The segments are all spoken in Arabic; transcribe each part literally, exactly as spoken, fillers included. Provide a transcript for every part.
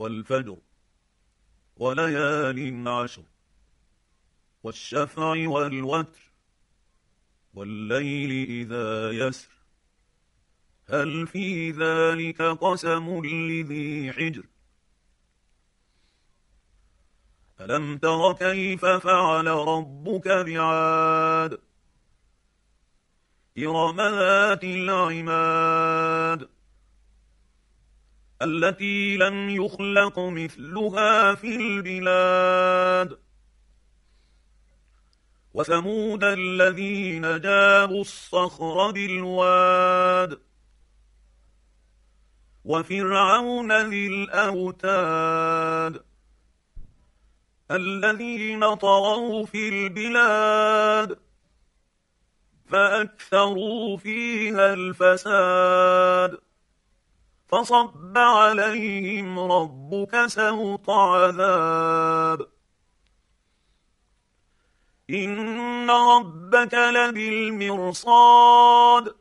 والفجر وليال عشر والشفع والوتر والليل إذا يسر هل في ذلك قسم لذي حجر ألم تر كيف فعل ربك بعاد إرم ذات العماد التي لم يخلق مثلها في البلاد وثمود الذين جابوا الصخر بالواد وفرعون ذي الأوتاد الذين طغوا في البلاد فأكثروا فيها الفساد فصب عليهم ربك سوط عذاب إن ربك لبالمرصاد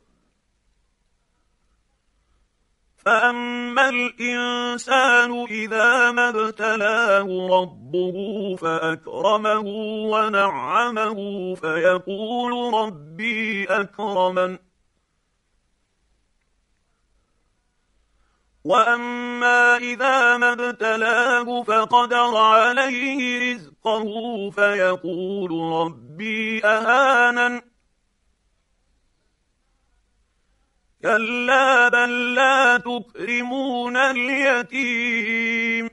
فأما الإنسان إذا ما ابتلاه ربه فأكرمه ونعمه فيقول ربي أكرمن وأما إذا ما ابتلاه فقدر عليه رزقه فيقول ربي أهانن كلا بل لا تكرمون اليتيم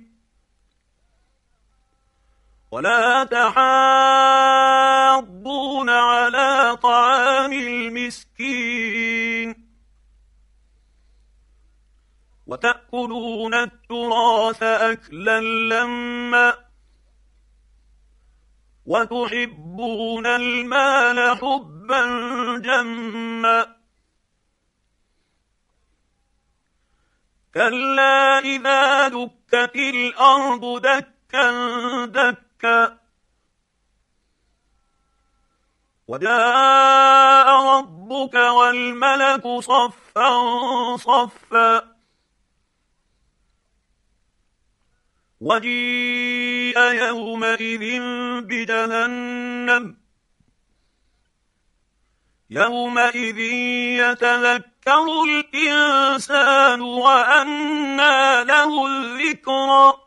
ولا تحاضون على طعام المسكين وتأكلون التراث أكلا لما وتحبون المال حبا جما كلا إذا دكت الأرض دكا دكا وجاء ربك والملك صفا صفا وجيء يومئذ بجهنم يومئذ يتذكر الإنسان وأنى له الذكرى